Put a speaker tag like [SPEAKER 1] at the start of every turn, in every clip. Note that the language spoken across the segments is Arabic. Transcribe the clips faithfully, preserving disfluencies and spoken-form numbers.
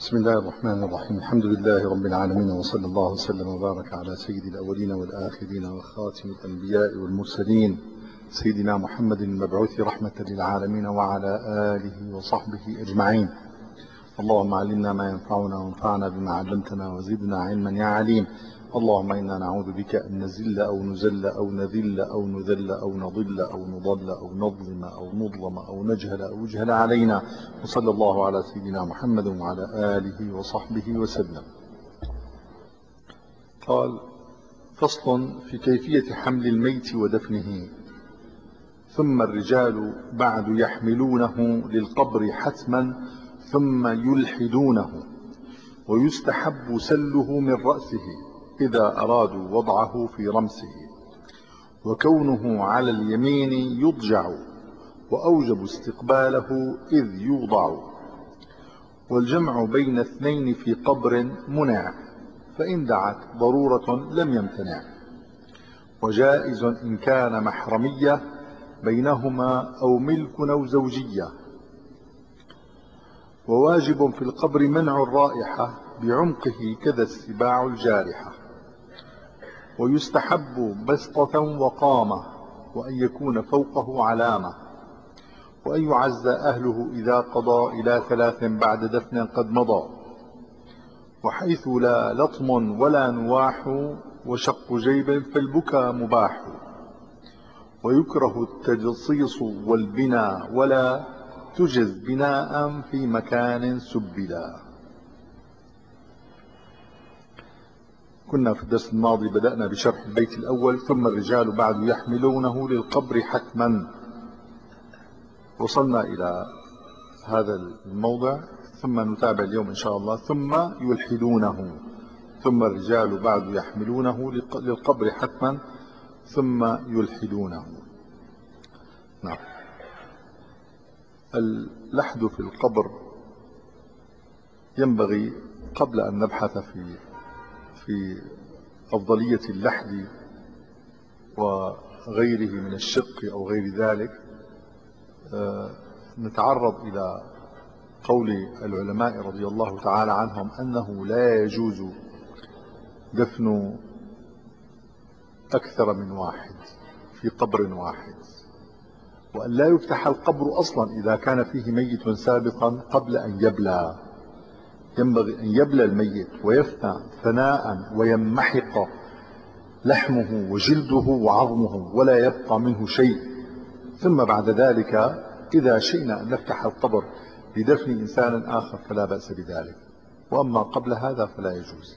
[SPEAKER 1] بسم الله الرحمن الرحيم. الحمد لله رب العالمين، وصلى الله وسلم وبارك على سيد الأولين والآخرين وخاتم الأنبياء والمرسلين سيدنا محمد المبعوث رحمة للعالمين وعلى آله وصحبه أجمعين. اللهم علمنا ما ينفعنا وانفعنا بما علمتنا وزدنا علما يا عليم. اللهم إنا نعوذ بك أن نزل أو نزل أو نذل أو نذل أو نضل أو نضل أو نظلم أو نظلم أو نجهل أو يجهل علينا. وصلى الله على سيدنا محمد وعلى آله وصحبه وسلم. قال: فصل في كيفية حمل الميت ودفنه. ثم الرجال بعد يحملونه للقبر حتما ثم يلحدونه، ويستحب سله من رأسه إذا أرادوا وضعه في رمسه، وكونه على اليمين يضجع، وأوجب استقباله إذ يوضع. والجمع بين اثنين في قبر منع، فإن دعت ضرورة لم يمتنع. وجائز إن كان محرمية بينهما أو ملك أو زوجية. وواجب في القبر منع الرائحة بعمقه كذا السباع الجارحة. ويستحب بسطة وقامة، وأن يكون فوقه علامة، وأن يعز أهله إذا قضى إلى ثلاث بعد دفن قد مضى. وحيث لا لطم ولا نواح وشق جيب فالبكى مباح. ويكره التجصيص والبناء، ولا تجز بناء في مكان سبلا. كنا في الدرس الماضي بدأنا بشرح البيت الأول: ثم الرجال بعد يحملونه للقبر حتما. وصلنا إلى هذا الموضع، ثم نتابع اليوم إن شاء الله: ثم يلحدونه. ثم الرجال بعد يحملونه للقبر حتما ثم يلحدونه. نعم. اللحد في القبر ينبغي قبل أن نبحث في في أفضلية اللحد وغيره من الشق أو غير ذلك، نتعرض إلى قول العلماء رضي الله تعالى عنهم أنه لا يجوز دفن أكثر من واحد في قبر واحد، وأن لا يفتح القبر أصلا إذا كان فيه ميت سابقا قبل أن يبلى. ينبغي أن يبلى الميت ويفنى ثناء ويمحق لحمه وجلده وعظمه ولا يبقى منه شيء، ثم بعد ذلك إذا شئنا أن نفتح القبر لدفن إنسان آخر فلا بأس بذلك، وأما قبل هذا فلا يجوز.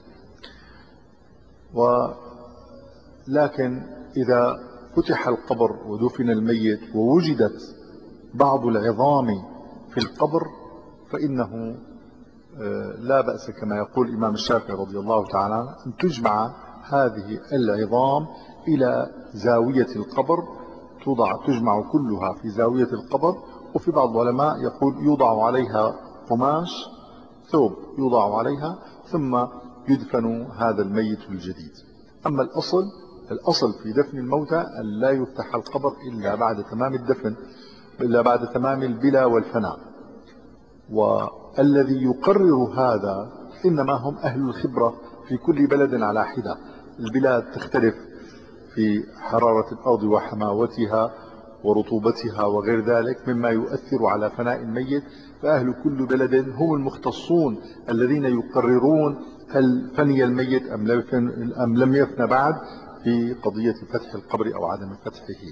[SPEAKER 1] ولكن إذا فتح القبر ودفن الميت ووجدت بعض العظام في القبر فإنه لا بأس كما يقول الإمام الشافعي رضي الله تعالى أن تجمع هذه العظام إلى زاوية القبر، توضع تجمع كلها في زاوية القبر. وفي بعض العلماء يقول يوضع عليها قماش ثوب يوضع عليها ثم يدفن هذا الميت الجديد. أما الأصل الأصل في دفن الموتى أن لا يفتح القبر إلا بعد تمام الدفن، إلا بعد تمام البلا والفناء. والذي يقرر هذا إنما هم أهل الخبرة في كل بلد على حدة. البلاد تختلف في حرارة الأرض وحماوتها ورطوبتها وغير ذلك مما يؤثر على فناء الميت، فأهل كل بلد هم المختصون الذين يقررون هل فني الميت أم لم يفن بعد في قضية فتح القبر أو عدم فتحه.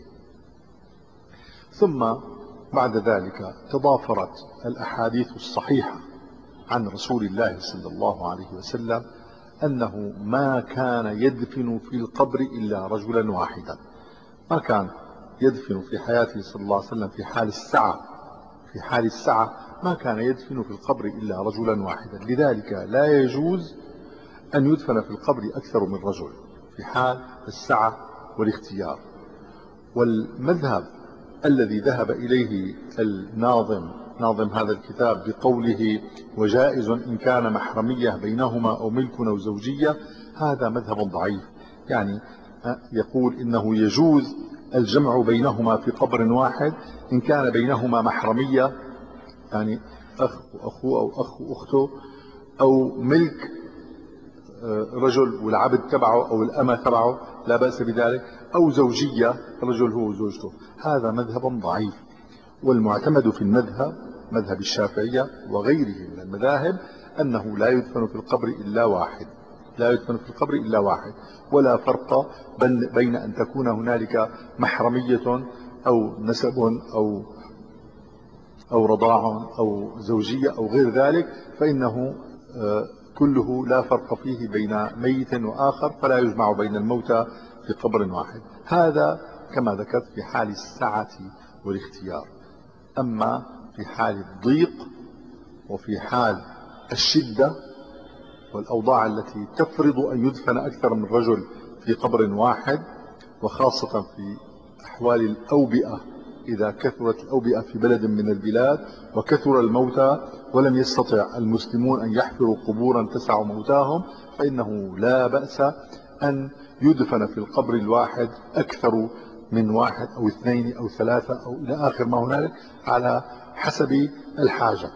[SPEAKER 1] ثم بعد ذلك تضافرت الأحاديث الصحيحة عن رسول الله صلى الله عليه وسلم أنه ما كان يدفن في القبر إلا رجلا واحدا. ما كان يدفن في حياته صلى الله عليه وسلم في حال السعة في حال السعة ما كان يدفن في القبر إلا رجلا واحدا. لذلك لا يجوز أن يدفن في القبر أكثر من رجل في حال السعة والاختيار. والمذهب الذي ذهب إليه الناظم ناظم هذا الكتاب بقوله وجائز إن كان محرمية بينهما أو ملك أو زوجية، هذا مذهب ضعيف. يعني يقول إنه يجوز الجمع بينهما في قبر واحد إن كان بينهما محرمية، يعني أخ وأخوه أو أخ وأخته أو ملك رجل والعبد تبعه أو الأمة تبعه لا بأس بذلك، أو زوجية رجل هو وزوجته. هذا مذهب ضعيف، والمعتمد في المذهب مذهب الشافعية وغيره من المذاهب أنه لا يدفن في القبر إلا واحد، لا يدفن في القبر إلا واحد، ولا فرق بين أن تكون هنالك محرمية أو نسب أو أو رضاع أو زوجية أو غير ذلك، فإنه كله لا فرق فيه بين ميت وآخر، فلا يجمع بين الموتى في قبر واحد. هذا كما ذكرت في حال السعة والاختيار. أما في حال الضيق وفي حال الشدة والأوضاع التي تفرض أن يدفن أكثر من رجل في قبر واحد، وخاصة في أحوال الأوبئة، إذا كثرت الأوبئة في بلد من البلاد وكثر الموتى ولم يستطع المسلمون أن يحفروا قبورا تسع موتاهم، فإنه لا بأس أن يدفن في القبر الواحد أكثر من واحد أو اثنين أو ثلاثة أو إلى آخر ما هنالك على حسب الحاجة.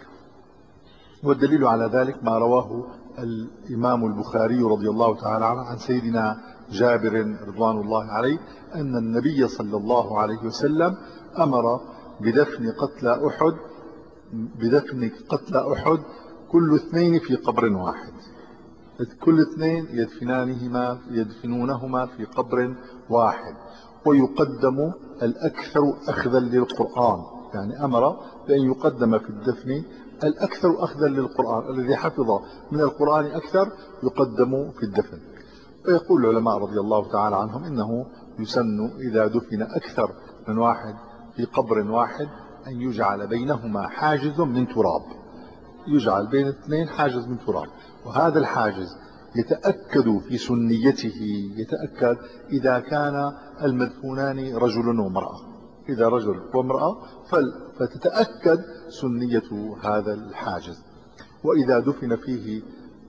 [SPEAKER 1] والدليل على ذلك ما رواه الإمام البخاري رضي الله تعالى عنه عن سيدنا جابر رضوان الله عليه أن النبي صلى الله عليه وسلم أمر بدفن قتلى أحد بدفن قتلى أحد كل اثنين في قبر واحد، كل اثنين يدفنانهما يدفنونهما في قبر واحد، ويقدم الأكثر أخذا للقرآن، يعني أمر بأن يقدم في الدفن الأكثر أخذا للقرآن، الذي حفظ من القرآن أكثر يقدم في الدفن. ويقول العلماء رضي الله تعالى عنهم إنه يسن إذا دفن أكثر من واحد في قبر واحد أن يجعل بينهما حاجز من تراب، يجعل بين اثنين حاجز من تراب، وهذا الحاجز يتأكد في سنيته يتأكد إذا كان المدفونان رجل وامرأة، إذا رجل وامرأة فتتأكد سنية هذا الحاجز. وإذا دفن فيه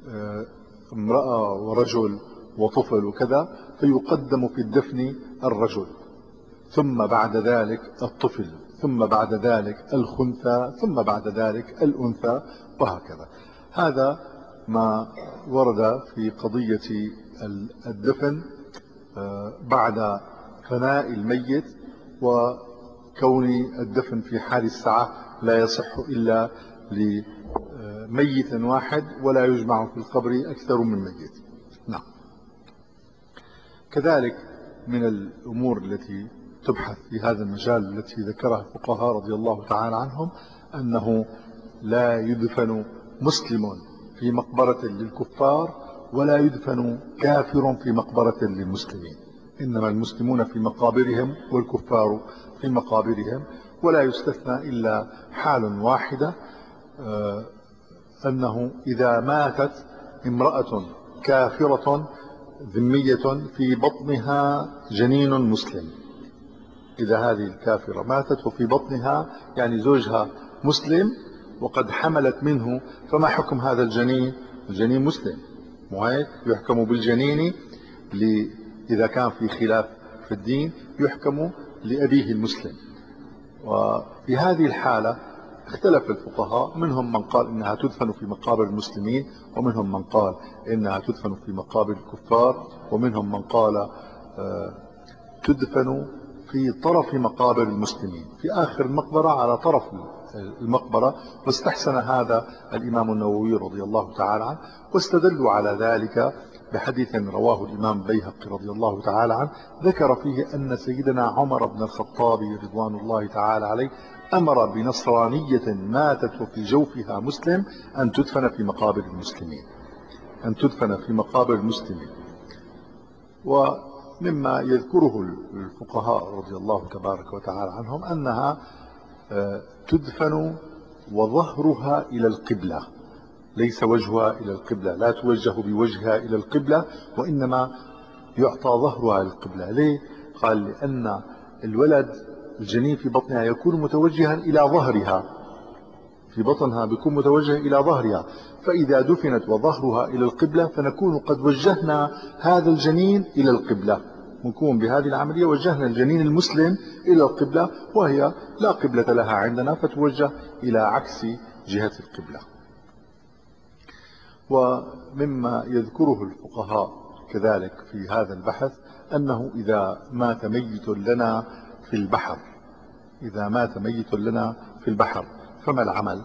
[SPEAKER 1] امرأة ورجل وطفل وكذا فيقدم في الدفن الرجل، ثم بعد ذلك الطفل، ثم بعد ذلك الخنثى، ثم بعد ذلك الأنثى، وهكذا. هذا ما ورد في قضية الدفن بعد فناء الميت، وكون الدفن في حال السعة لا يصح إلا لميت واحد، ولا يجمع في القبر أكثر من ميت. نعم. كذلك من الأمور التي تبحث في هذا المجال التي ذكرها الفقهاء رضي الله تعالى عنهم أنه لا يدفن مسلم في مقبرة للكفار، ولا يدفن كافر في مقبرة للمسلمين، إنما المسلمون في مقابرهم والكفار في مقابرهم. ولا يستثنى إلا حال واحدة، أنه إذا ماتت امرأة كافرة ذمية في بطنها جنين مسلم، إذا هذه الكافرة ماتت وفي بطنها يعني زوجها مسلم وقد حملت منه، فما حكم هذا الجنين؟ الجنين مسلم، وهيك يحكم بالجنين إذا كان في خلاف في الدين يحكم لأبيه المسلم. وفي هذه الحالة اختلف الفقهاء، منهم من قال إنها تدفن في مقابر المسلمين، ومنهم من قال إنها تدفن في مقابر الكفار، ومنهم من قال تدفن في طرف مقابر المسلمين، في آخر المقبرة على طرف المقبرة. واستحسن هذا الإمام النووي رضي الله تعالى عنه، واستدلوا على ذلك بحديث رواه الإمام البيهقي رضي الله تعالى عنه، ذكر فيه أن سيدنا عمر بن الخطاب رضوان الله تعالى عليه أمر بنصرانية ماتت وفي جوفها مسلم أن تدفن في مقابر المسلمين، أن تدفن في مقابر المسلمين. ومما يذكره الفقهاء رضي الله تبارك وتعالى عنهم أنها تدفن وظهرها إلى القبلة، ليس وجهها إلى القبلة، لا توجه بوجهها إلى القبلة، وإنما يعطى ظهرها للقبلة. ليه؟ قال لأن الولد الجنين في بطنها يكون متوجها إلى ظهرها، في بطنها بيكون متوجه إلى ظهرها، فإذا دفنت وظهرها إلى القبلة فنكون قد وجهنا هذا الجنين إلى القبلة، نكون بهذه العملية وجهنا الجنين المسلم إلى القبلة، وهي لا قبلة لها عندنا فتوجه إلى عكس جهة القبلة. ومما يذكره الفقهاء كذلك في هذا البحث أنه إذا مات ميت لنا في البحر إذا مات ميت لنا في البحر فما العمل؟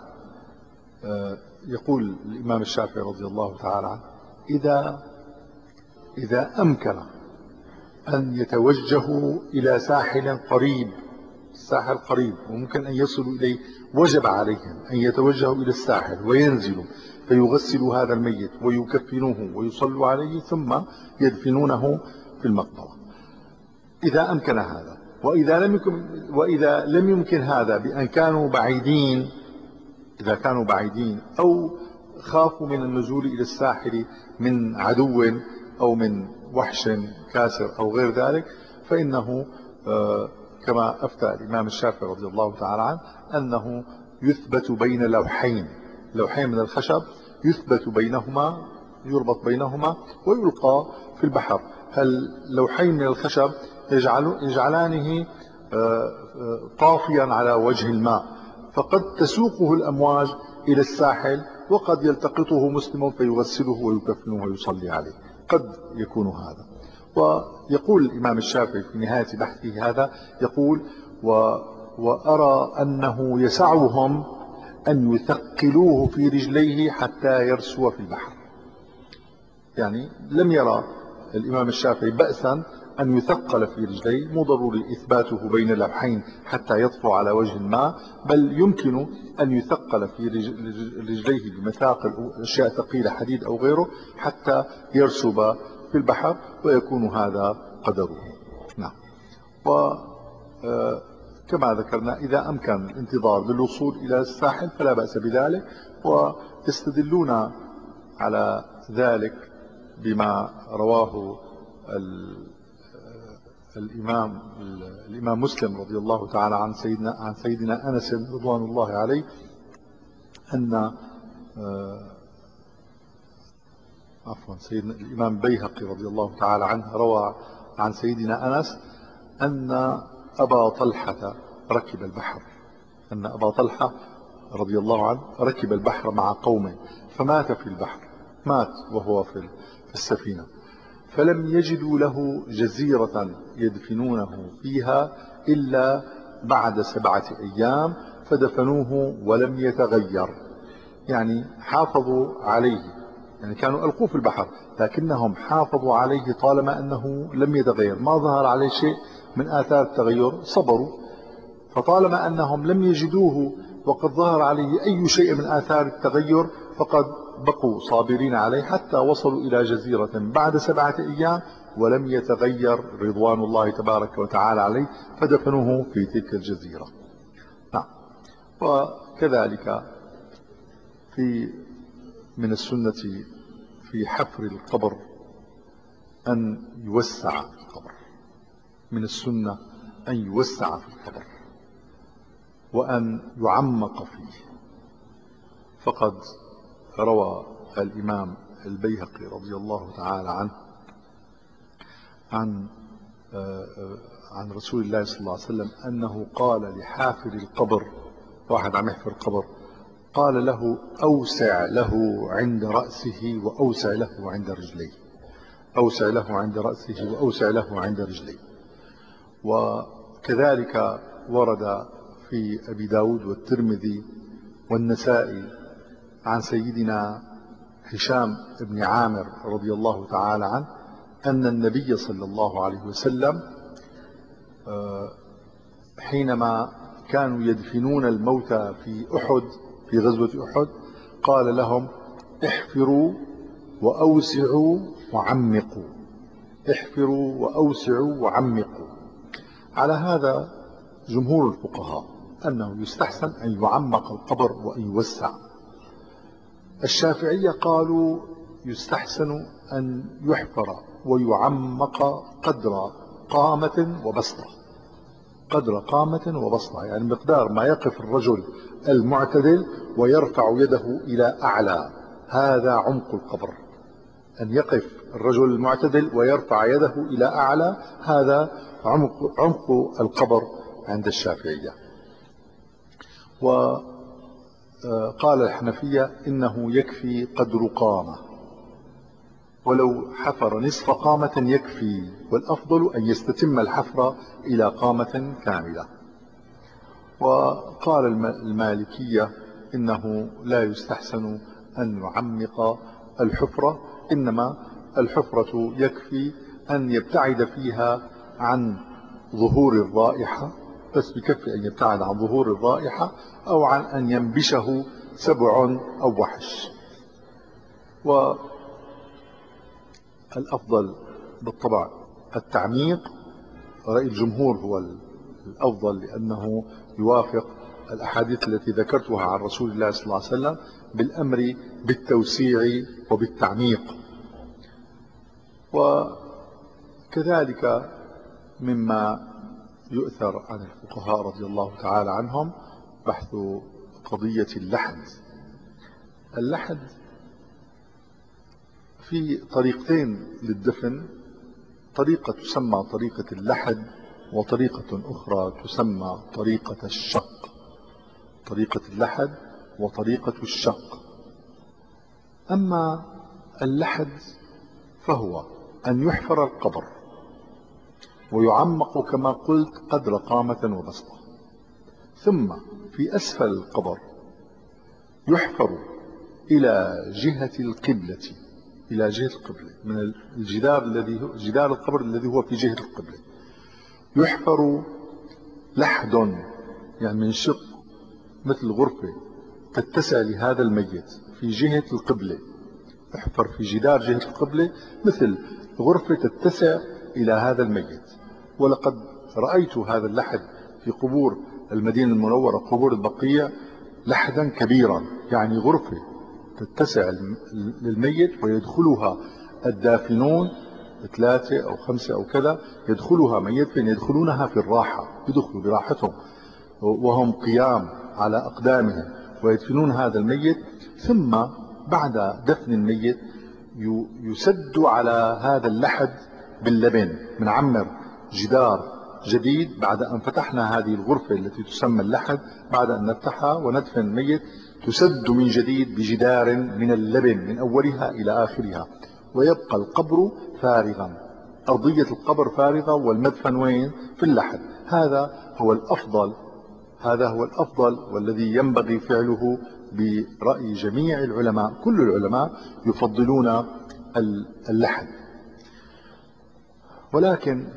[SPEAKER 1] يقول الإمام الشافعي رضي الله تعالى عنه: إذا إذا أمكن أن يتوجهوا إلى ساحل قريب الساحل قريب وممكن أن يصلوا إليه، وجب عليهم أن يتوجهوا إلى الساحل وينزلوا فيغسلوا هذا الميت ويكفنوه ويصلوا عليه ثم يدفنونه في المقبرة إذا أمكن هذا. وإذا لم يمكن, وإذا لم يمكن هذا بأن كانوا بعيدين إذا كانوا بعيدين أو خافوا من النزول إلى الساحل من عدو أو من وحش كاسر أو غير ذلك، فإنه كما أفتى الإمام الشافعي رضي الله تعالى عنه أنه يثبت بين لوحين لوحين من الخشب، يثبت بينهما يربط بينهما ويلقى في البحر. هاللوحين من الخشب يجعل يجعلانه طافيا على وجه الماء، فقد تسوقه الأمواج إلى الساحل وقد يلتقطه مسلم فيغسله ويكفنه ويصلي عليه، قد يكون هذا. ويقول الإمام الشافعي في نهاية بحثه هذا يقول: و وأرى أنه يسعهم أن يثقلوه في رجليه حتى يرسو في البحر. يعني لم يرى الإمام الشافعي بأسا أن يثقل في رجليه، مو ضروري إثباته بين اللوحين حتى يطفو على وجه الماء، بل يمكن أن يثقل في رجليه بمثاقل أشياء ثقيلة حديد أو غيره حتى يرسب في البحر ويكون هذا قدره. نعم. وكما ذكرنا إذا أمكن الانتظار بالوصول إلى الساحل فلا بأس بذلك، ويستدلون على ذلك بما رواه الإمام الإمام مسلم رضي الله تعالى عن سيدنا عن سيدنا أنس رضوان الله عليه أن عفوا سيدنا الإمام البيهقي رضي الله تعالى عنه روى عن سيدنا أنس أن أبا طلحة ركب البحر أن أبا طلحة رضي الله عنه ركب البحر مع قومه فمات في البحر، مات وهو في السفينة، فلم يجدوا له جزيرة يدفنونه فيها إلا بعد سبعة أيام فدفنوه ولم يتغير. يعني حافظوا عليه، يعني كانوا ألقوه في البحر لكنهم حافظوا عليه طالما أنه لم يتغير، ما ظهر عليه شيء من آثار التغير، صبروا. فطالما أنهم لم يجدوه وقد ظهر عليه أي شيء من آثار التغير فقد بقوا صابرين عليه حتى وصلوا إلى جزيرة بعد سبعة أيام ولم يتغير رضوان الله تبارك وتعالى عليه فدفنوه في تلك الجزيرة. نعم. وكذلك في من السنة في حفر القبر أن يوسع القبر، من السنة أن يوسع في القبر وأن يعمق فيه. فقد روى الإمام البيهقي رضي الله تعالى عنه عن عن رسول الله صلى الله عليه وسلم أنه قال لحافر القبر، واحد عم يحفر القبر، قال له: أوسع له عند رأسه وأوسع له عند رجليه، أوسع له عند رأسه وأوسع له عند رجليه. وكذلك ورد في أبي داود والترمذي والنسائي عن سيدنا هشام بن عامر رضي الله تعالى عنه أن النبي صلى الله عليه وسلم حينما كانوا يدفنون الموتى في أحد في غزوة أحد قال لهم: احفروا وأوسعوا وعمقوا، احفروا وأوسعوا وعمقوا. على هذا جمهور الفقهاء أنه يستحسن أن يعمق القبر وأن يوسع. الشافعية قالوا يستحسن أن يحفر ويعمق قدر قامة وبسطة، قدر قامة وبسطة، يعني مقدار ما يقف الرجل المعتدل ويرفع يده إلى أعلى، هذا عمق القبر. أن يقف الرجل المعتدل ويرفع يده إلى أعلى، هذا عمق, عمق القبر عند الشافعية. قال الحنفية إنه يكفي قدر قامة، ولو حفر نصف قامة يكفي، والأفضل أن يستتم الحفر إلى قامة كاملة. وقال المالكية إنه لا يستحسن أن يعمق الحفرة، إنما الحفرة يكفي أن يبتعد فيها عن ظهور الرائحة، بس بكفي أن يبتعد عن ظهور الرائحة أو عن أن ينبشه سبع أو وحش. والأفضل بالطبع التعميق، رأي الجمهور هو الأفضل لأنه يوافق الأحاديث التي ذكرتها عن رسول الله صلى الله عليه وسلم بالأمر بالتوسيع وبالتعميق. وكذلك مما يؤثر عن الفقهاء رضي الله تعالى عنهم بحث قضية اللحد. اللحد في طريقتين للدفن، طريقة تسمى طريقة اللحد، وطريقة أخرى تسمى طريقة الشق. طريقة اللحد وطريقة الشق. أما اللحد فهو أن يحفر القبر ويعمق كما قلت قدر قامة وبسطة، ثم في أسفل القبر يحفر إلى جهة القبلة، إلى جهة القبلة من الجدار الذي هو جدار القبر الذي هو في جهة القبلة، يحفر لحد يعني من شق مثل غرفة تتسع لهذا الميت في جهة القبلة، يحفر في جدار جهة القبلة مثل غرفة تتسع إلى هذا الميت. ولقد رأيت هذا اللحد في قبور المدينة المنورة، قبور البقيع، لحدا كبيرا يعني غرفة تتسع للميت ويدخلها الدافنون ثلاثة أو خمسة أو كذا، يدخلها من يدفن يدخلونها في الراحة، يدخلوا براحتهم وهم قيام على أقدامهم ويدفنون هذا الميت. ثم بعد دفن الميت يسد على هذا اللحد باللبن، منعمر جدار جديد بعد أن فتحنا هذه الغرفة التي تسمى اللحد، بعد أن نفتحها وندفن الميت تسد من جديد بجدار من اللبن من أولها إلى آخرها، ويبقى القبر فارغا، أرضية القبر فارغة والمدفن وين؟ في اللحد. هذا هو الأفضل، هذا هو الأفضل والذي ينبغي فعله برأي جميع العلماء. كل العلماء يفضلون اللحد، ولكن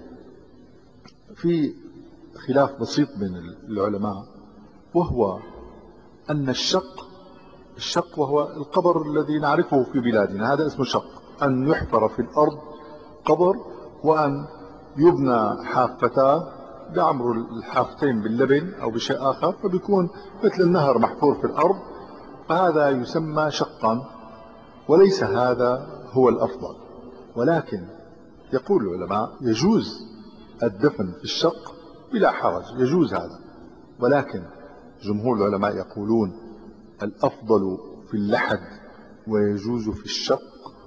[SPEAKER 1] في خلاف بسيط بين العلماء، وهو أن الشق الشق وهو القبر الذي نعرفه في بلادنا، هذا اسمه شق، أن يحفر في الأرض قبر وأن يبنى حافتاه بعمر الحافتين باللبن أو بشيء آخر، فبيكون مثل النهر محفور في الأرض، فهذا يسمى شقا، وليس هذا هو الأفضل. ولكن يقول العلماء يجوز الدفن في الشق بلا حرج، يجوز هذا، ولكن جمهور العلماء يقولون الأفضل في اللحد ويجوز في الشق،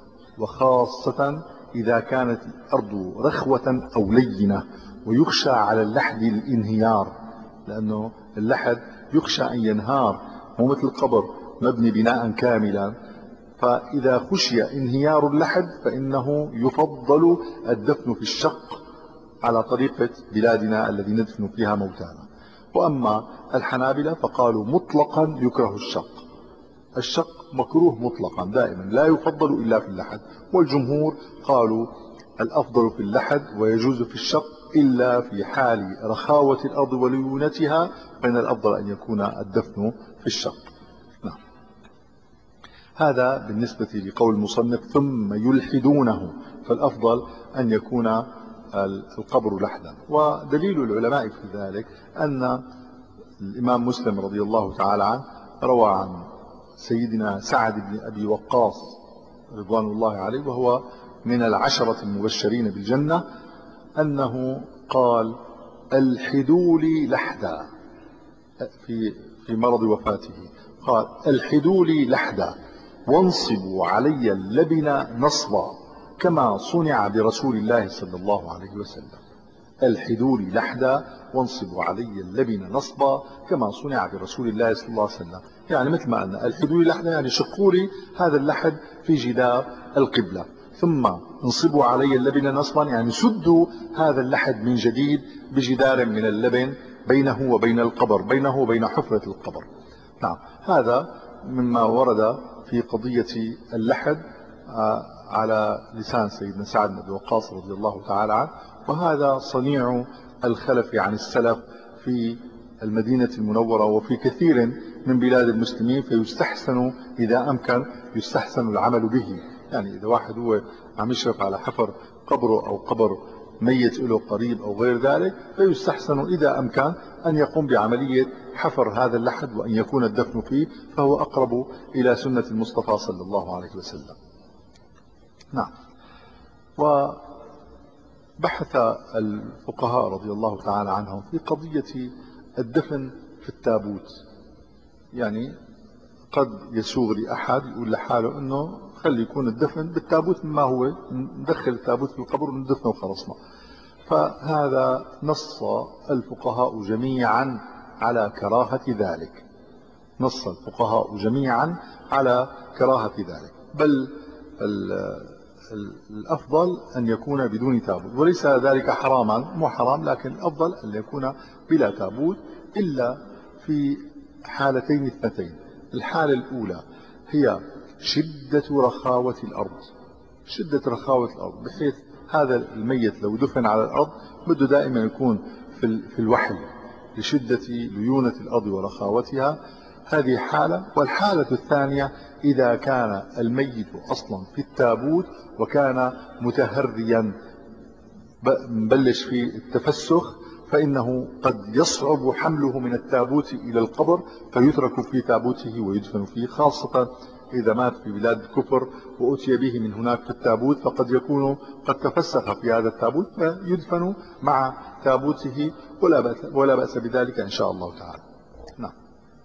[SPEAKER 1] وخاصة إذا كانت الأرض رخوة أو لينة ويخشى على اللحد الانهيار، لأنه اللحد يخشى أن ينهار، مو مثل القبر مبني بناء كاملا، فإذا خشي انهيار اللحد فإنه يفضل الدفن في الشق على طريقة بلادنا الذي ندفن فيها موتانا. وأما الحنابلة فقالوا مطلقا يكره الشق، الشق مكروه مطلقا دائما لا يفضل إلا في اللحد، والجمهور قالوا الأفضل في اللحد ويجوز في الشق إلا في حال رخاوة الأرض وليونتها، فإن الأفضل أن يكون الدفن في الشق. نعم. هذا بالنسبة لقول المصنف ثم يلحدونه، فالأفضل أن يكون القبر لحدا. ودليل العلماء في ذلك أن الإمام مسلم رضي الله تعالى عنه روى عن سيدنا سعد بن أبي وقاص رضوان الله عليه، وهو من العشرة المبشرين بالجنة، أنه قال الحدوا لي لحدا في في مرض وفاته، قال الحدوا لي لحدا وانصبوا علي اللبن نصبا كما صنع برسول الله صلى الله عليه وسلم. ألحدوا لي لحدا وانصبوا علي اللبن نصبا كما صنع برسول الله صلى الله عليه وسلم. يعني مثل ما قلنا ألحدوا لي لحدا يعني شقوا لي هذا اللحد في جدار القبلة، ثم انصبوا علي اللبن نصبا يعني سدوا هذا اللحد من جديد بجدار من اللبن بينه وبين القبر، بينه وبين حفرة القبر. نعم، هذا مما ورد في قضية اللحد على لسان سيدنا سعد بن أبي وقاص رضي الله تعالى عنه، وهذا صنيع الخلف عن السلف في المدينة المنورة وفي كثير من بلاد المسلمين، فيستحسن إذا أمكن يستحسن العمل به. يعني إذا واحد هو عم يشرف على حفر قبره أو قبر ميت له قريب أو غير ذلك، فيستحسن إذا أمكن أن يقوم بعملية حفر هذا اللحد وأن يكون الدفن فيه، فهو أقرب إلى سنة المصطفى صلى الله عليه وسلم. نعم. وبحث الفقهاء رضي الله تعالى عنهم في قضية الدفن في التابوت. يعني قد يسوغ لأحد يقول لحاله أنه خلي يكون الدفن بالتابوت مما هو، ندخل التابوت في القبر وندفنه وخلصنا. فهذا نص الفقهاء جميعا على كراهة ذلك، نص الفقهاء جميعا على كراهة ذلك، بل الأفضل أن يكون بدون تابوت، وليس ذلك حراما، مو حرام، لكن الأفضل أن يكون بلا تابوت إلا في حالتين اثنتين. الحالة الأولى هي شدة رخاوة الأرض، شدة رخاوة الأرض بحيث هذا الميت لو دفن على الأرض بده دائما يكون في الوحل لشدة ليونة الأرض ورخاوتها، هذه حالة. والحالة الثانية إذا كان الميت أصلا في التابوت وكان متهريا مبلش في التفسخ، فإنه قد يصعب حمله من التابوت إلى القبر فيترك في تابوته ويدفن فيه، خاصة إذا مات في بلاد الكفر وأتي به من هناك في التابوت، فقد يكون قد تفسخ في هذا التابوت فيدفن مع تابوته ولا بأس, ولا بأس بذلك إن شاء الله تعالى. نعم.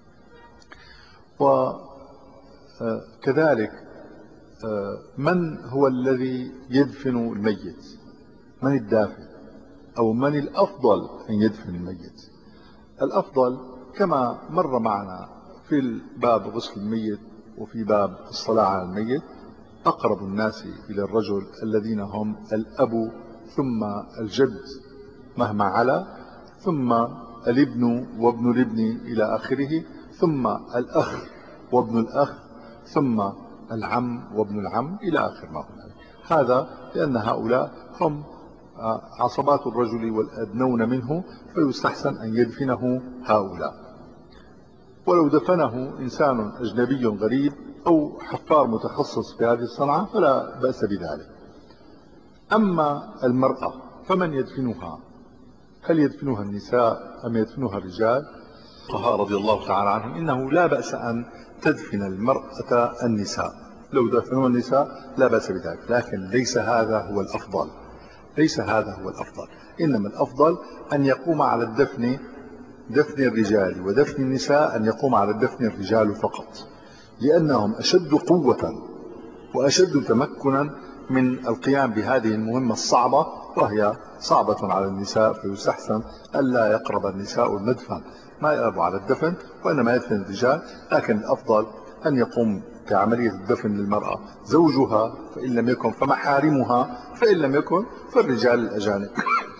[SPEAKER 1] وكذلك من هو الذي يدفن الميت؟ من الدافن أو من الأفضل أن يدفن الميت؟ الأفضل كما مر معنا في باب غسل الميت وفي باب الصلاة على الميت، أقرب الناس إلى الرجل الذين هم الأب ثم الجد مهما علا، ثم الابن وابن الابن إلى آخره، ثم الأخ وابن الأخ، ثم العم وابن العم إلى آخر ما هنالك. هذا لأن هؤلاء هم عصبات الرجل والأدنون منه، فيستحسن أن يدفنه هؤلاء. ولو دفنه إنسان أجنبي غريب أو حفار متخصص في هذه الصنعة فلا بأس بذلك. أما المرأة فمن يدفنها؟ هل يدفنها النساء أم يدفنها الرجال؟ الفقهاء رضي الله تعالى عنهم إنه لا بأس أن تدفن المرأة النساء، لو دفنوا النساء لا بأس بذلك، لكن ليس هذا هو الأفضل، ليس هذا هو الأفضل، إنما الأفضل أن يقوم على الدفن دفن الرجال ودفن النساء، أن يقوم على الدفن الرجال فقط، لأنهم أشد قوة وأشد تمكنا من القيام بهذه المهمة الصعبة، وهي صعبة على النساء، فيستحسن ألا يقرب النساء المدفن، ما يقرب على الدفن وإنما يدفن الرجال. لكن الأفضل أن يقوم بعملية الدفن للمرأة زوجها، فإن لم يكن فمحارمها، فإن لم يكن فالرجال الأجانب.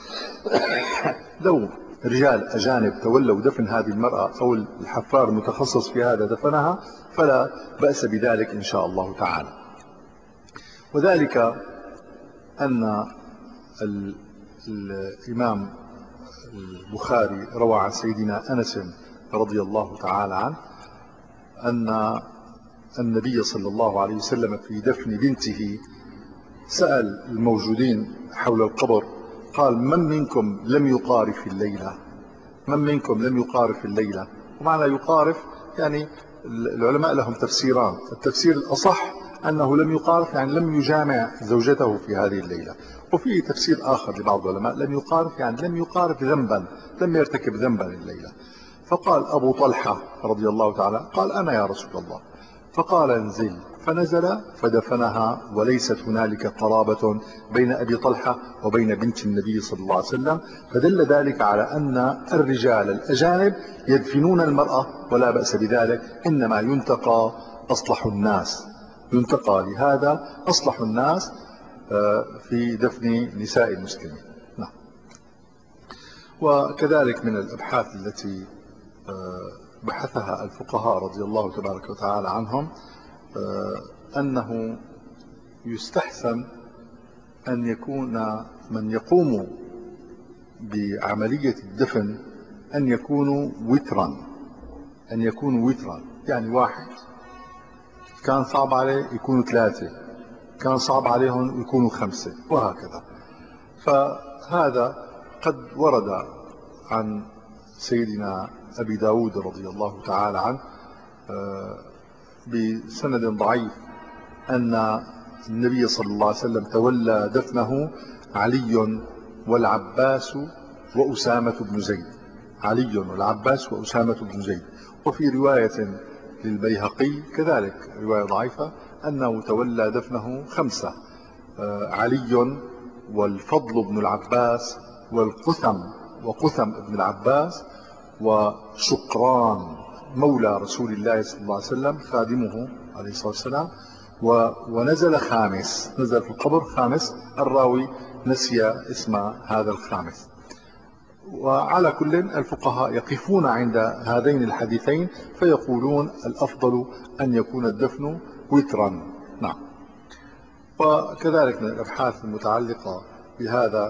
[SPEAKER 1] لو رجال أجانب تولوا دفن هذه المرأة أو الحفار المتخصص في هذا دفنها فلا بأس بذلك إن شاء الله تعالى. وذلك أن الإمام البخاري روى عن سيدنا أنس رضي الله تعالى عنه أن النبي صلى الله عليه وسلم في دفن بنته سأل الموجودين حول القبر قال: من منكم لم يقارف الليلة؟ من منكم لم يقارف الليلة؟ ومعنى يقارف يعني العلماء لهم تفسيران، التفسير الأصح أنه لم يقارف يعني لم يجامع زوجته في هذه الليلة، وفي تفسير آخر لبعض العلماء لم يقارف يعني لم يقارف ذنبا، لم يرتكب ذنبا الليلة. فقال أبو طلحة رضي الله تعالى قال: أنا يا رسول الله. فقال انزل، فنزل فدفنها، وليست هنالك قرابة بين أبي طلحة وبين بنت النبي صلى الله عليه وسلم، فدل ذلك على أن الرجال الأجانب يدفنون المرأة ولا بأس بذلك، إنما ينتقى أصلح الناس، ينتقى لهذا أصلح الناس في دفن نساء المسلمين. نعم. وكذلك من الأبحاث التي بحثها الفقهاء رضي الله تبارك وتعالى عنهم أنه يستحسن أن يكون من يقوم بعملية الدفن أن يكونوا وترا، أن يكونوا وترا يعني واحد، كان صعب عليه يكونوا ثلاثة، كان صعب عليهم يكونوا خمسة، وهكذا. فهذا قد ورد عن سيدنا أبي داود رضي الله تعالى عنه بسند ضعيف أن النبي صلى الله عليه وسلم تولى دفنه علي والعباس وأسامة بن زيد، علي والعباس وأسامة بن زيد. وفي رواية للبيهقي كذلك رواية ضعيفة أنه تولى دفنه خمسة، علي والفضل بن العباس والقثم وقثم بن العباس وشقران مولى رسول الله صلى الله عليه وسلم خادمه عليه الصلاة والسلام، ونزل خامس، نزل في القبر خامس، الراوي نسي اسم هذا الخامس. وعلى كل الفقهاء يقفون عند هذين الحديثين فيقولون الأفضل أن يكون الدفن وترا. نعم. وكذلك من الأبحاث المتعلقة بهذا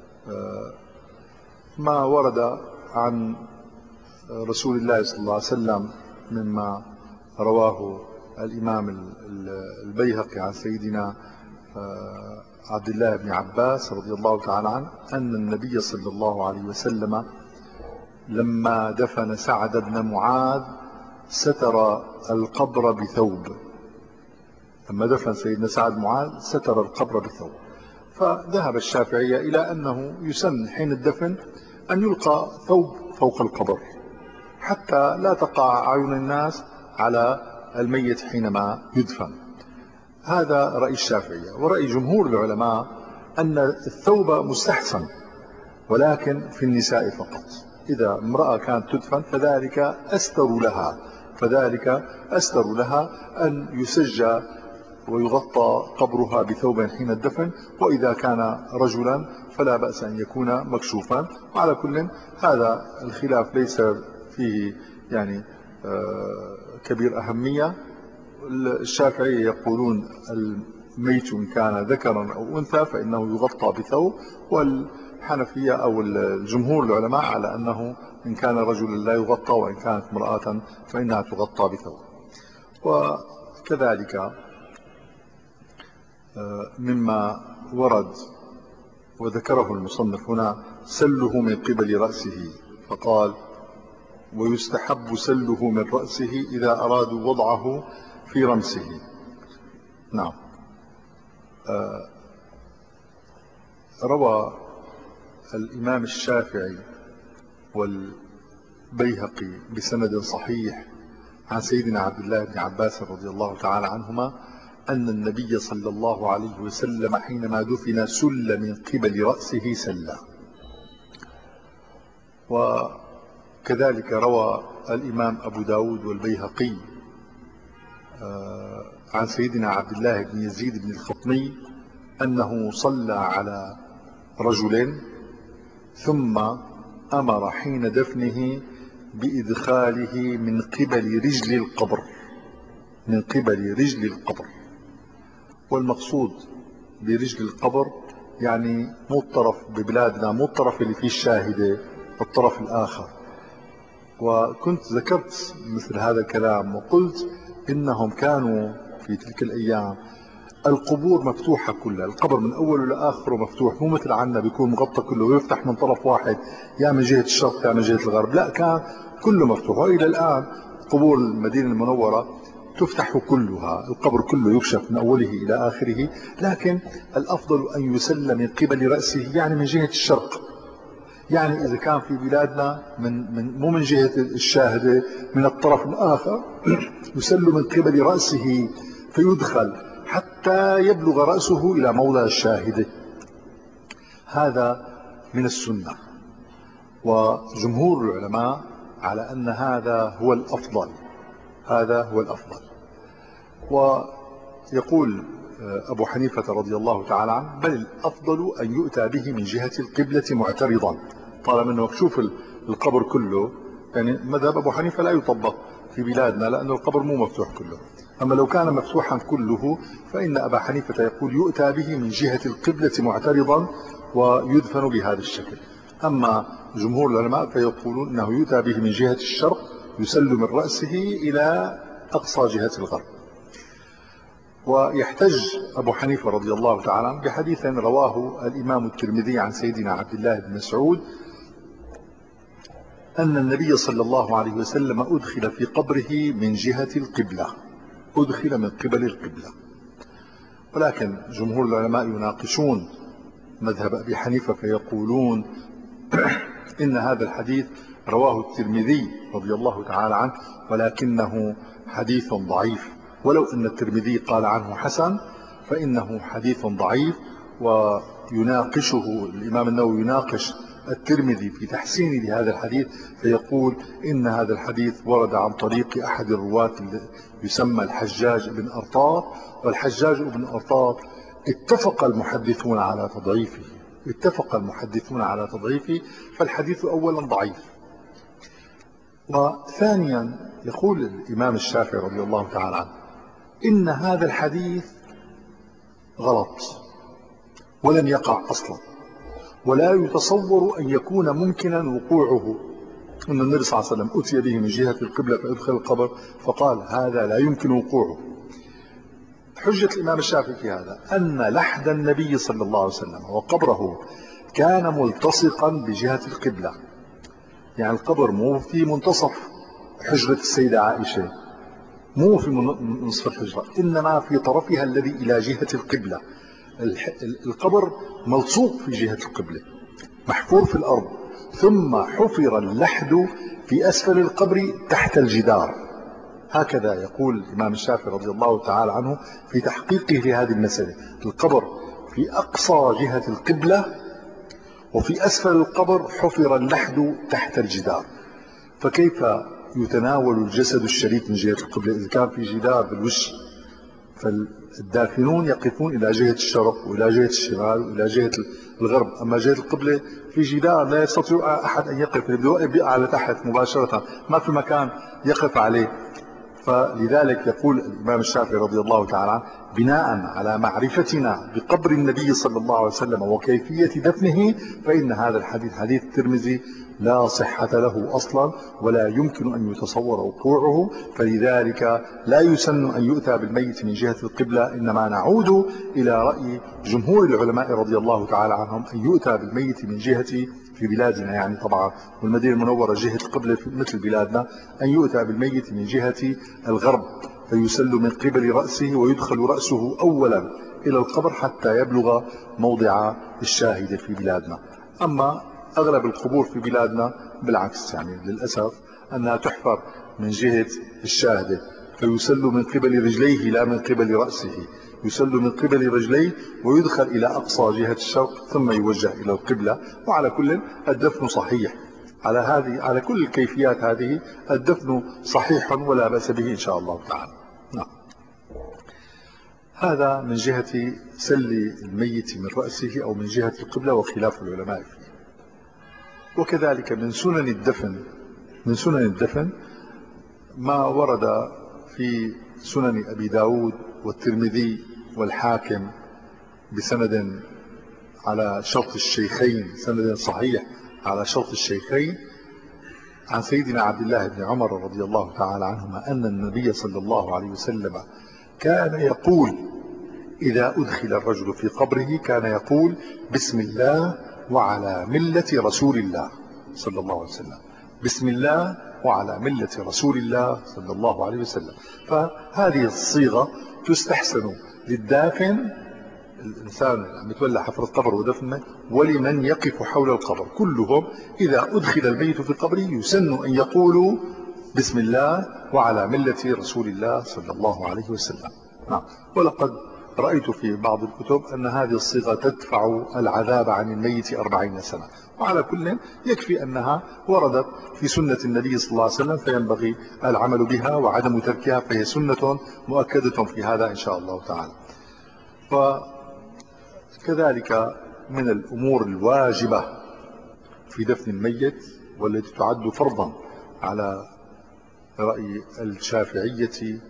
[SPEAKER 1] ما ورد عن رسول الله صلى الله عليه وسلم مما رواه الإمام البيهقي عن سيدنا عبد الله بن عباس رضي الله تعالى عنه أن النبي صلى الله عليه وسلم لما دفن سعد بن معاذ ستر القبر بثوب، لما دفن سيدنا سعد معاذ ستر القبر بثوب. فذهب الشافعية إلى أنه يسن حين الدفن أن يلقى ثوب فوق القبر حتى لا تقع أعين الناس على الميت حينما يدفن. هذا رأي الشافعية. ورأي جمهور العلماء أن الثوب مستحسن، ولكن في النساء فقط. إذا امرأة كانت تدفن فذلك أستر لها، فذلك أستر لها أن يسجى ويغطى قبرها بثوب حين الدفن، وإذا كان رجلا فلا بأس أن يكون مكشوفا. وعلى كل هذا الخلاف ليس فيه يعني كبير أهمية. الشافعية يقولون الميت إن كان ذكرا أو أنثى فإنه يغطى بثوب، والحنفية أو الجمهور العلماء على أنه إن كان رجلا لا يغطى، وإن كانت امرأة فإنها تغطى بثوب. وكذلك مما ورد وذكره المصنف هنا سله من قبل رأسه، فقال ويستحب سله من رأسه إذا أرادوا وضعه في رمسه. نعم. آه روى الإمام الشافعي والبيهقي بسند صحيح عن سيدنا عبد الله بن عباس رضي الله تعالى عنهما أن النبي صلى الله عليه وسلم حينما دفن سل من قبل رأسه سلا. وكذلك روى الإمام أبو داود والبيهقي عن سيدنا عبد الله بن يزيد بن الخطمي أنه صلى على رجل ثم أمر حين دفنه بإدخاله من قبل رجل القبر، من قبل رجل القبر. والمقصود برجل القبر يعني مو الطرف ببلادنا، مو الطرف اللي فيه الشاهدة، الطرف الآخر. وكنت ذكرت مثل هذا الكلام وقلت إنهم كانوا في تلك الأيام القبور مفتوحة كلها، القبر من أوله لآخره مفتوح، مو مثل عنا بيكون مغطى كله ويفتح من طرف واحد يا من جهة الشرق يا من جهة الغرب، لا كان كله مفتوح. وإلى الآن قبور المدينة المنورة تفتح كلها، القبر كله يكشف من أوله إلى آخره، لكن الأفضل أن يسل من قبل رأسه يعني من جهة الشرق، يعني إذا كان في بلادنا من, من مو من جهة الشاهدة، من الطرف الآخر يسل من قبل رأسه فيدخل حتى يبلغ رأسه إلى موضع الشاهدة. هذا من السنة، وجمهور العلماء على أن هذا هو الأفضل، هذا هو الأفضل. ويقول أبو حنيفة رضي الله تعالى عنه: بل الأفضل أن يؤتى به من جهة القبلة معترضا. طالما أنه شوف القبر كله، يعني مذهب أبو حنيفة لا يطبق في بلادنا لأن القبر مو مفتوح كله، أما لو كان مفتوحا كله فإن أبا حنيفة يقول يؤتى به من جهة القبلة معترضا ويدفن بهذا الشكل. أما جمهور العلماء فيقولون أنه يؤتى به من جهة الشرق، يسل من رأسه إلى أقصى جهة الغرب. ويحتج أبو حنيفة رضي الله تعالى عنه بحديث رواه الإمام الترمذي عن سيدنا عبد الله بن مسعود أن النبي صلى الله عليه وسلم أدخل في قبره من جهة القبلة، أدخل من قبل القبلة. ولكن جمهور العلماء يناقشون مذهب أبي حنيفة فيقولون إن هذا الحديث رواه الترمذي رضي الله تعالى عنه ولكنه حديث ضعيف، ولو أن الترمذي قال عنه حسن فإنه حديث ضعيف. ويناقشه الإمام النووي، يناقش الترمذي في تحسين لهذا الحديث فيقول إن هذا الحديث ورد عن طريق أحد الرواة يسمى الحجاج بن أرطاط، والحجاج بن أرطاط اتفق المحدثون على تضعيفه، اتفق المحدثون على تضعيفه، فالحديث أولا ضعيف. وثانيا يقول الإمام الشافعي رضي الله تعالى عنه إن هذا الحديث غلط ولم يقع أصلا، ولا يتصور أن يكون ممكنا وقوعه، أن النبي صلى الله عليه وسلم أتي به من جهة القبلة فأدخل القبر فقال هذا لا يمكن وقوعه. حجة الإمام الشافعي في هذا أن لحد النبي صلى الله عليه وسلم وقبره كان ملتصقا بجهة القبلة، يعني القبر مو في منتصف حجرة السيدة عائشة، مو في نصف الحجرة، إنما في طرفها الذي إلى جهة القبلة. القبر ملصوق في جهة القبلة، محفور في الأرض، ثم حفر اللحد في أسفل القبر تحت الجدار. هكذا يقول الإمام الشافعي رضي الله تعالى عنه في تحقيقه لهذه المسألة. القبر في أقصى جهة القبلة، وفي أسفل القبر حفر اللحد تحت الجدار، فكيف يتناول الجسد الشريف من جهة القبلة إذا كان في جدار بالوش؟ فالدافنون يقفون إلى جهة الشرق وإلى جهة الشمال وإلى جهة الغرب، أما جهة القبلة في جدار لا يستطيع أحد أن يقف، بده يقف على تحت مباشرة، ما في مكان يقف عليه. فلذلك يقول الإمام الشافعي رضي الله تعالى عنه بناء على معرفتنا بقبر النبي صلى الله عليه وسلم وكيفية دفنه فإن هذا الحديث حديث الترمذي لا صحة له أصلا ولا يمكن أن يتصور وقوعه، فلذلك لا يسن أن يؤتى بالميت من جهة القبلة، إنما نعود إلى رأي جمهور العلماء رضي الله تعالى عنهم أن يؤتى بالميت من جهة، في بلادنا يعني طبعا والمدينة المنورة جهة القبلة مثل بلادنا، أن يؤتى بالميت من جهة الغرب فيسل من قبل رأسه ويدخل رأسه أولا إلى القبر حتى يبلغ موضع الشاهد في بلادنا. أما أغلب القبور في بلادنا بالعكس، يعني للأسف أنها تحفر من جهة الشاهد فيسل من قبل رجليه لا من قبل رأسه، يسل من قبل رجليه ويدخل إلى أقصى جهة الشرق ثم يوجه إلى القبلة. وعلى كل الدفن صحيح، على هذه على كل الكيفيات هذه الدفن صحيح ولا بأس به إن شاء الله تعالى. نعم. هذا من جهة سل الميت من رأسه أو من جهة القبلة وخلاف العلماء فيه. وكذلك من سنن الدفن من سنن الدفن ما ورد في سنن أبي داود والترمذي والحاكم بسند على شرط الشيخين، سند صحيح على شرط الشيخين، عن سيدنا عبد الله بن عمر رضي الله تعالى عنهما أن النبي صلى الله عليه وسلم كان يقول إذا أدخل الرجل في قبره كان يقول بسم الله وعلى ملة رسول الله صلى الله عليه وسلم، بسم الله وعلى ملة رسول الله صلى الله عليه وسلم. فهذه الصيغة تستحسن للدافن الإنسان عم يتولى حفر القبر ودفنه، ولمن يقف حول القبر، كلهم إذا أدخل الميت في قبره يسن أن يقولوا بسم الله وعلى ملة رسول الله صلى الله عليه وسلم. نعم. ولقد رأيت في بعض الكتب أن هذه الصيغة تدفع العذاب عن الميت أربعين سنة، وعلى كل يكفي أنها وردت في سنة النبي صلى الله عليه وسلم، فينبغي العمل بها وعدم تركها، فهي سنة مؤكدة في هذا إن شاء الله تعالى. وكذلك من الأمور الواجبة في دفن الميت والتي تعد فرضا على رأي الشافعية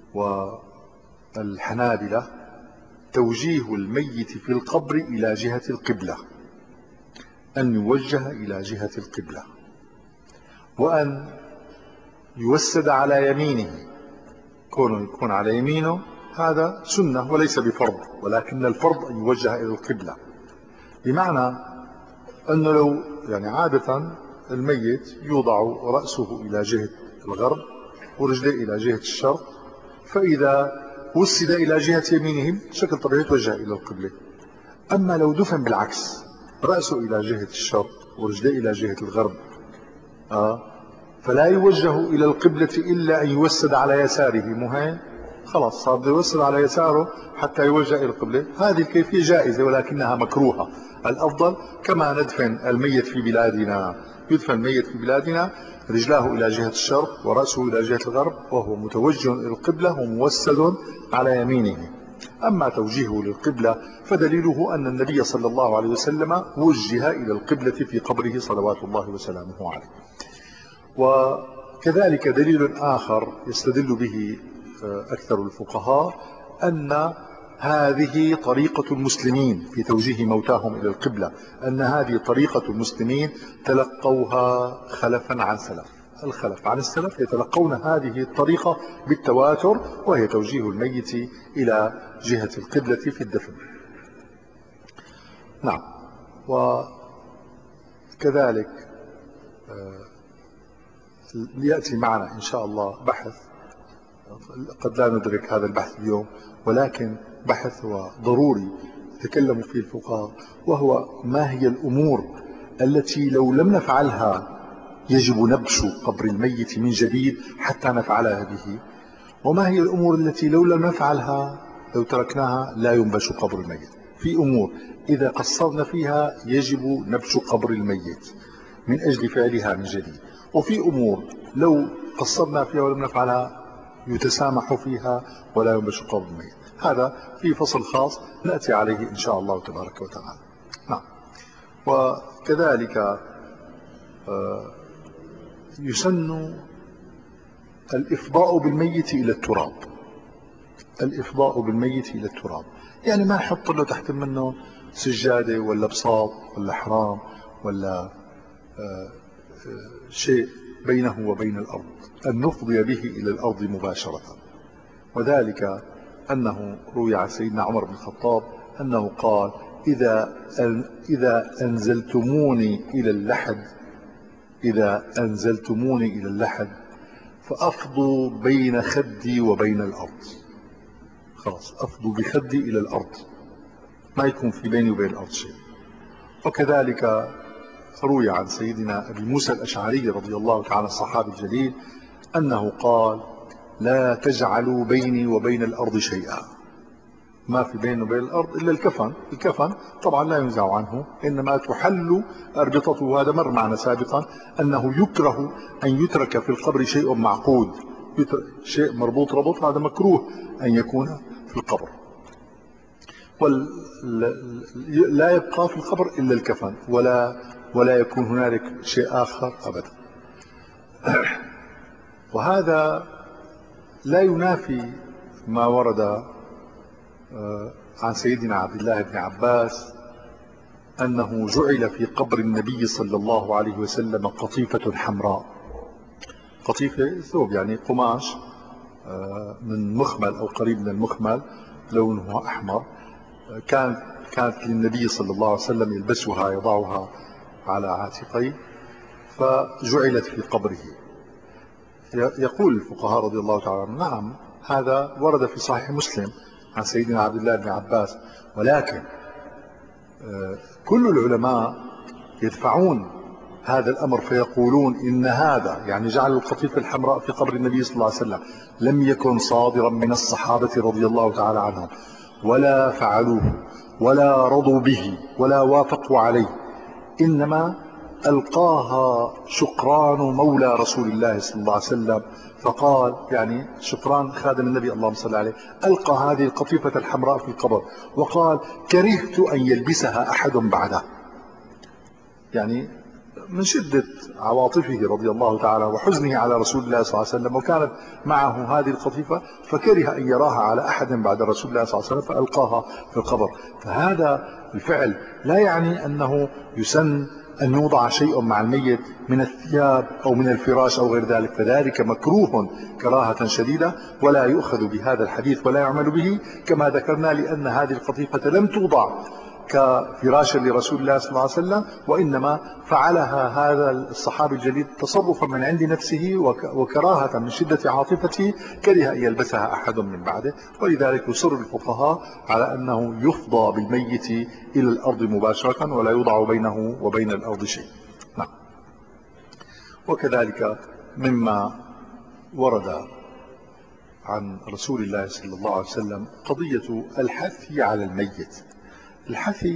[SPEAKER 1] والحنابلة توجيه الميت في القبر إلى جهة القبلة، أن يوجه إلى جهة القبلة، وأن يوسد على يمينه، كونه يكون على يمينه هذا سنة وليس بفرض، ولكن الفرض أن يوجه إلى القبلة، بمعنى أنه لو يعني عادة الميت يوضع رأسه إلى جهة الغرب ورجليه إلى جهة الشرق، فإذا وسد إلى جهة يمينه بشكل طبيعي توجه إلى القبلة. أما لو دفن بالعكس، رأسه إلى جهة الشرق ورجليه إلى جهة الغرب، آه فلا يوجه إلى القبلة إلا أن يوسد على يساره، مهين خلاص صار بده يوسد على يساره حتى يوجه إلى القبلة. هذه الكيفية جائزة ولكنها مكروهة. الأفضل كما ندفن الميت في بلادنا، يدفن الميت في بلادنا رجلاه إلى جهة الشرق ورأسه إلى جهة الغرب وهو متوجه إلى القبلة وموسد على يمينه. أما توجيهه للقبلة فدليله أن النبي صلى الله عليه وسلم وجه إلى القبلة في قبره صلوات الله وسلامه عليه. وكذلك دليل آخر يستدل به أكثر الفقهاء أن هذه طريقة المسلمين في توجيه موتاهم إلى القبلة، أن هذه طريقة المسلمين تلقوها خلفا عن سلف. الخلف عن السلف يتلقون هذه الطريقة بالتواتر، وهي توجيه الميت إلى جهة القبلة في الدفن. نعم. وكذلك يأتي معنا إن شاء الله بحث، قد لا ندرك هذا البحث اليوم، ولكن بحث هو ضروري يتكلم فيه الفقهاء، وهو ما هي الأمور التي لو لم نفعلها يجب نبش قبر الميت من جديد حتى نفعلها به، وما هي الأمور التي لو لم نفعلها لو تركناها لا ينبش قبر الميت. في أمور إذا قصرنا فيها يجب نبش قبر الميت من أجل فعلها من جديد، وفي أمور لو قصرنا فيها ولم نفعلها يتسامح فيها ولا ينبش قبر الميت. هذا في فصل خاص نأتي عليه إن شاء الله تبارك وتعالى. نعم. وكذلك يسن الإفضاء بالميت إلى التراب. الإفضاء بالميت إلى التراب يعني ما يحط له تحت منه سجادة ولا بساط ولا حرام ولا شيء بينه وبين الأرض، أن نفضي به إلى الأرض مباشرة. وذلك أنه روي عن سيدنا عمر بن الخطاب أنه قال: إذا إذا أنزلتموني إلى اللحد إذا أنزلتموني إلى اللحد فأفضوا بين خدي وبين الأرض. خلاص أفضوا بخدي إلى الأرض، ما يكون في بيني وبين الأرض شيء. وكذلك روي عن سيدنا أبي موسى الأشعري رضي الله تعالى الصحابي الجليل أنه قال: لا تجعلوا بيني وبين الأرض شيئا. ما في بينه وبين الأرض إلا الكفن. الكفن طبعا لا ينزع عنه، إنما تحل أربطته. هذا مر معنا سابقا أنه يكره أن يترك في القبر شيء معقود، شيء مربوط ربط، هذا مكروه أن يكون في القبر. ولا يبقى في القبر إلا الكفن، ولا ولا يكون هنالك شيء آخر أبدا. وهذا لا ينافي ما ورد عن سيدنا عبد الله بن عباس أنه جعل في قبر النبي صلى الله عليه وسلم قطيفة حمراء. قطيفة ثوب يعني قماش من مخمل أو قريب من المخمل، لونه أحمر، كانت كانت للنبي صلى الله عليه وسلم يلبسها يضعها على عاتقيه، فجعلت في قبره. يقول الفقهاء رضي الله تعالى عنهم: نعم هذا ورد في صحيح مسلم عن سيدنا عبد الله بن عباس، ولكن كل العلماء يدفعون هذا الأمر فيقولون إن هذا يعني جعل القطيفة الحمراء في قبر النبي صلى الله عليه وسلم لم يكن صادرا من الصحابة رضي الله تعالى عنهم، ولا فعلوه ولا رضوا به ولا وافقوا عليه، إنما ألقاها شقران مولى رسول الله صلى الله عليه وسلم، فقال يعني شقران خادم النبي اللهم صل عليه، ألقى هذه القطيفة الحمراء في القبر وقال كرهت أن يلبسها أحد بعده، يعني من شدة عواطفه رضي الله تعالى وحزنه على رسول الله صلى الله عليه وسلم، وكانت معه هذه القطيفة فكره أن يراها على أحد بعد رسول الله صلى الله عليه وسلم فألقاها في القبر. فهذا الفعل لا يعني أنه يسن أن يوضع شيء مع الميت من الثياب أو من الفراش أو غير ذلك، فذلك مكروه كراهة شديدة ولا يؤخذ بهذا الحديث ولا يعمل به كما ذكرنا، لأن هذه القطيفة لم توضع كفراش لرسول الله صلى الله عليه وسلم، وإنما فعلها هذا الصحابي الجليل تصرفا من عند نفسه وكراهة من شدة عاطفته، كره أن يلبسها أحد من بعده. ولذلك يصر الفقهاء على أنه يفضى بالميت إلى الأرض مباشرة ولا يوضع بينه وبين الأرض شيء. نعم. وكذلك مما ورد عن رسول الله صلى الله عليه وسلم قضية الحث على الميت. الحث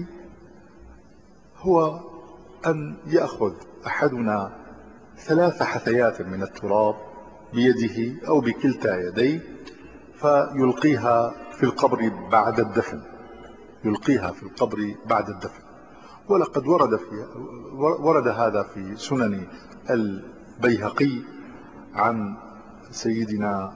[SPEAKER 1] هو أن يأخذ أحدنا ثلاث حثيات من التراب بيده أو بكلتا يديه فيلقيها في القبر بعد الدفن، يلقيها في القبر بعد الدفن. ولقد ورد في ورد هذا في سنن البيهقي عن سيدنا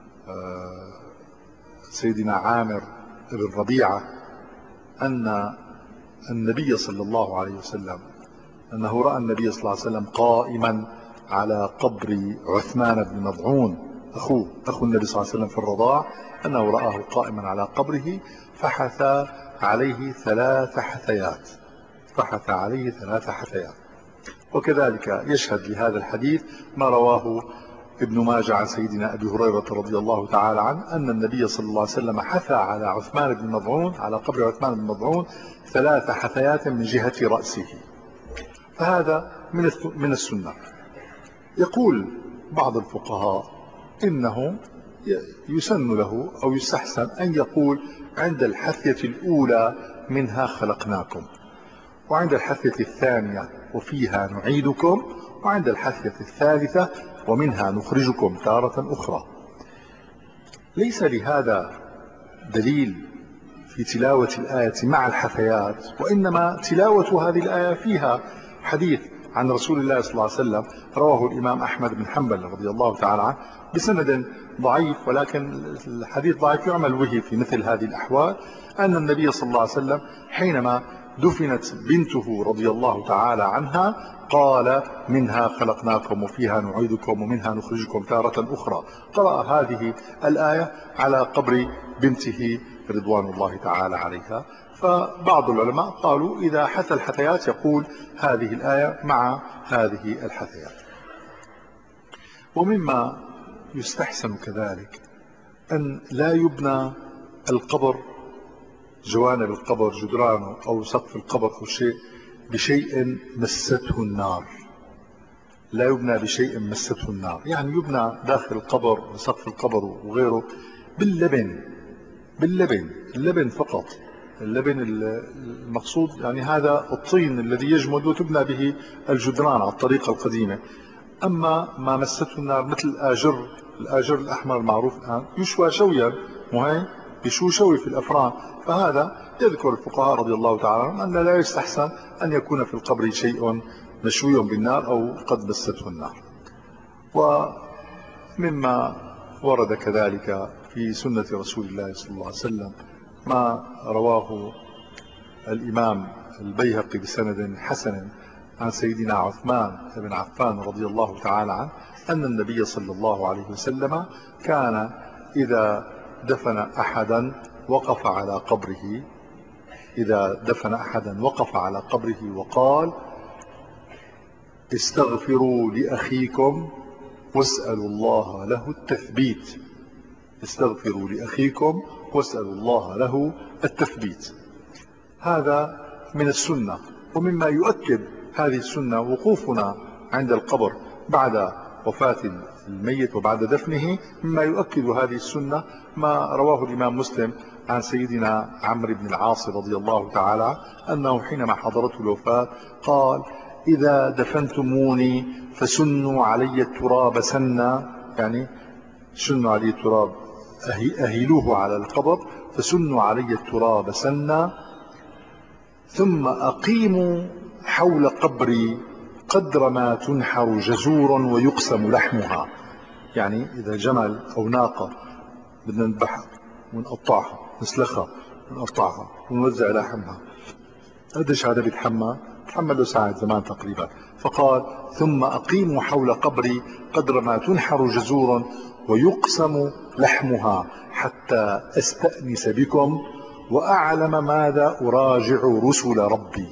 [SPEAKER 1] سيدنا عامر بن ربيعة أن النبي صلى الله عليه وسلم أنه رأى النبي صلى الله عليه وسلم قائما على قبر عثمان بن مضعون أخوه أخو النبي صلى الله عليه وسلم في الرضاع، أنه رآه قائما على قبره فحثى عليه ثلاث حثيات فحث عليه ثلاث حثيات. وكذلك يشهد لهذا الحديث ما رواه ابن ماجه عن سيدنا أبي هريرة رضي الله تعالى عنه أن النبي صلى الله عليه وسلم حثى على عثمان بن مضعون على قبر عثمان بن مضعون ثلاث حثيات من جهة رأسه، فهذا من من السنة. يقول بعض الفقهاء إنه يسن له أو يستحسن أن يقول عند الحثية الأولى منها خلقناكم، وعند الحثية الثانية وفيها نعيدكم، وعند الحثية الثالثة ومنها نخرجكم تارة أخرى. ليس لهذا دليل في تلاوة الآية مع الحثيات، وإنما تلاوة هذه الآية فيها حديث عن رسول الله صلى الله عليه وسلم رواه الإمام أحمد بن حنبل رضي الله تعالى عنه بسند ضعيف، ولكن الحديث ضعيف يعمل به في مثل هذه الأحوال، أن النبي صلى الله عليه وسلم حينما دفنت بنته رضي الله تعالى عنها قال منها خلقناكم وفيها نعيدكم ومنها نخرجكم تارة أخرى، قرأ هذه الآية على قبر بنته رضوان الله تعالى عليها. فبعض العلماء قالوا إذا حث الحثيات يقول هذه الآية مع هذه الحثيات. ومما يستحسن كذلك أن لا يبنى القبر جوانب القبر جدرانه أو سقف القبر أو شيء بشيء مسته النار، لا يبنى بشيء مسته النار، يعني يبنى داخل القبر وسقف القبر وغيره باللبن باللبن اللبن فقط، اللبن المقصود يعني هذا الطين الذي يجمد وتبنى به الجدران على الطريقة القديمة. أما ما مسته النار مثل الآجر الآجر الأحمر المعروف الآن يشوى شويا وهي يشو شوي في الأفران، فهذا يذكر الفقهاء رضي الله تعالى عنهم أن لا يستحسن أن يكون في القبر شيء مشوي بالنار أو قد مسته النار. ومما ورد كذلك في سنة رسول الله صلى الله عليه وسلم ما رواه الإمام البيهقي بسند حسن عن سيدنا عثمان بن عفان رضي الله تعالى عنه أن النبي صلى الله عليه وسلم كان إذا دفن أحدا وقف على قبره إذا دفن أحدا وقف على قبره وقال استغفروا لأخيكم واسألوا الله له التثبيت. استغفروا لأخيكم واسألوا الله له التثبيت. هذا من السنة. ومما يؤكد هذه السنة وقوفنا عند القبر بعد وفاة الميت وبعد دفنه. مما يؤكد هذه السنة ما رواه الإمام مسلم عن سيدنا عمرو بن العاص رضي الله تعالى أنه حينما حضرته الوفاة قال: إذا دفنتموني فسنوا علي التراب سنا، يعني سنوا علي التراب، أهلوه على القبر، فسنوا علي التراب سنا، ثم أقيموا حول قبري قدر ما تنحر جزور ويقسم لحمها. يعني إذا جمل أو ناقة بدنا نذبحها ونقطعها نسلخها ونقطعها ونوزع لحمها، قديش هذا بيتحمل؟ بيتحمل له ساعة زمان تقريبا. فقال: ثم أقيموا حول قبري قدر ما تنحر جزور ويقسم لحمها حتى أستأنس بكم وأعلم ماذا أراجع رسل ربي.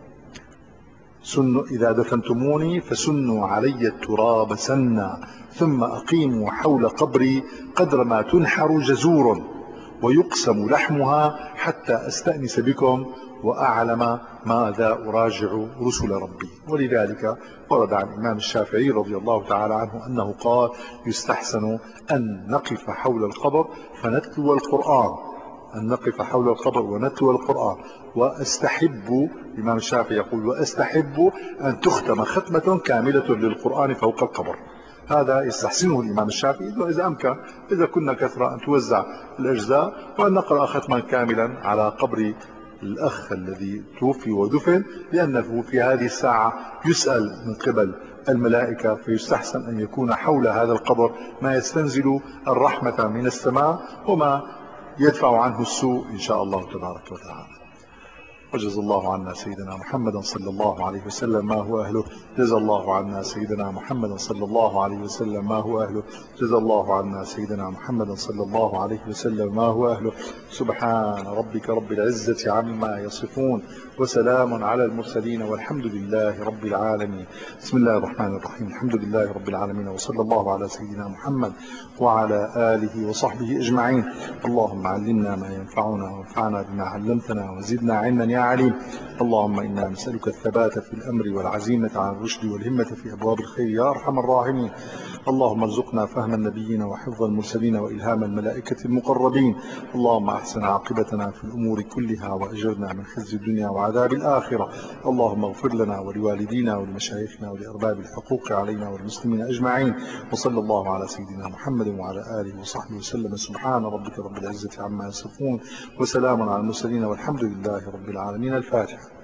[SPEAKER 1] سنوا إذا دفنتموني فسنوا علي التراب سنا، ثم أقيموا حول قبري قدر ما تنحر جزور ويقسم لحمها حتى أستأنس بكم وأعلم ماذا أراجع رسل ربي. ولذلك ورد عن الإمام الشافعي رضي الله تعالى عنه أنه قال: يستحسن أن نقف حول القبر فنتلو القرآن، أن نقف حول القبر ونتلو القرآن. وأستحب، الإمام الشافعي يقول: وأستحب أن تختم ختمة كاملة للقرآن فوق القبر. هذا يستحسنه الإمام الشافعي، وإذا أمكن إذا كنا كثرة أن توزع الأجزاء وأن نقرأ ختما كاملا على قبر الأخ الذي توفي ودفن، لأنه في هذه الساعة يسأل من قبل الملائكة، فيستحسن أن يكون حول هذا القبر ما يستنزل الرحمة من السماء وما يدفع عنه السوء إن شاء الله تبارك وتعالى. وجزا الله عنا سيدنا محمدا صلى الله عليه وسلم ما هو أهله. جزا الله عنا سيدنا محمدا صلى الله عليه وسلم ما هو أهله. جزا الله عنا سيدنا محمدا صلى الله عليه وسلم ما هو أهله. سبحان ربك رب العزة عما يصفون وسلام على المرسلين والحمد لله رب العالمين. بسم الله الرحمن الرحيم. الحمد لله رب العالمين، وصلى الله على سيدنا محمد وعلى آله وصحبه أجمعين. اللهم علمنا ما ينفعنا وانفعنا بما علمتنا وزدنا علما يا عليم. اللهم إنا نسألك الثبات في الأمر والعزيمة على الرشد والهمة في أبواب الخير يا أرحم الراحمين. اللهم ارزقنا فهم النبيين وحفظ المرسلين وإلهام الملائكة المقربين. اللهم أحسن عاقبتنا في الأمور كلها وأجرنا من خزي الدنيا وعذاب الآخرة. اللهم اغفر لنا ولوالدينا ولمشايخنا ولأرباب الحقوق علينا والمسلمين أجمعين. وصلى الله على سيدنا محمد وعلى آله وصحبه وسلم. سبحان ربك رب العزة عما يصفون وسلام على المرسلين والحمد لله رب العالمين. الفاتحة.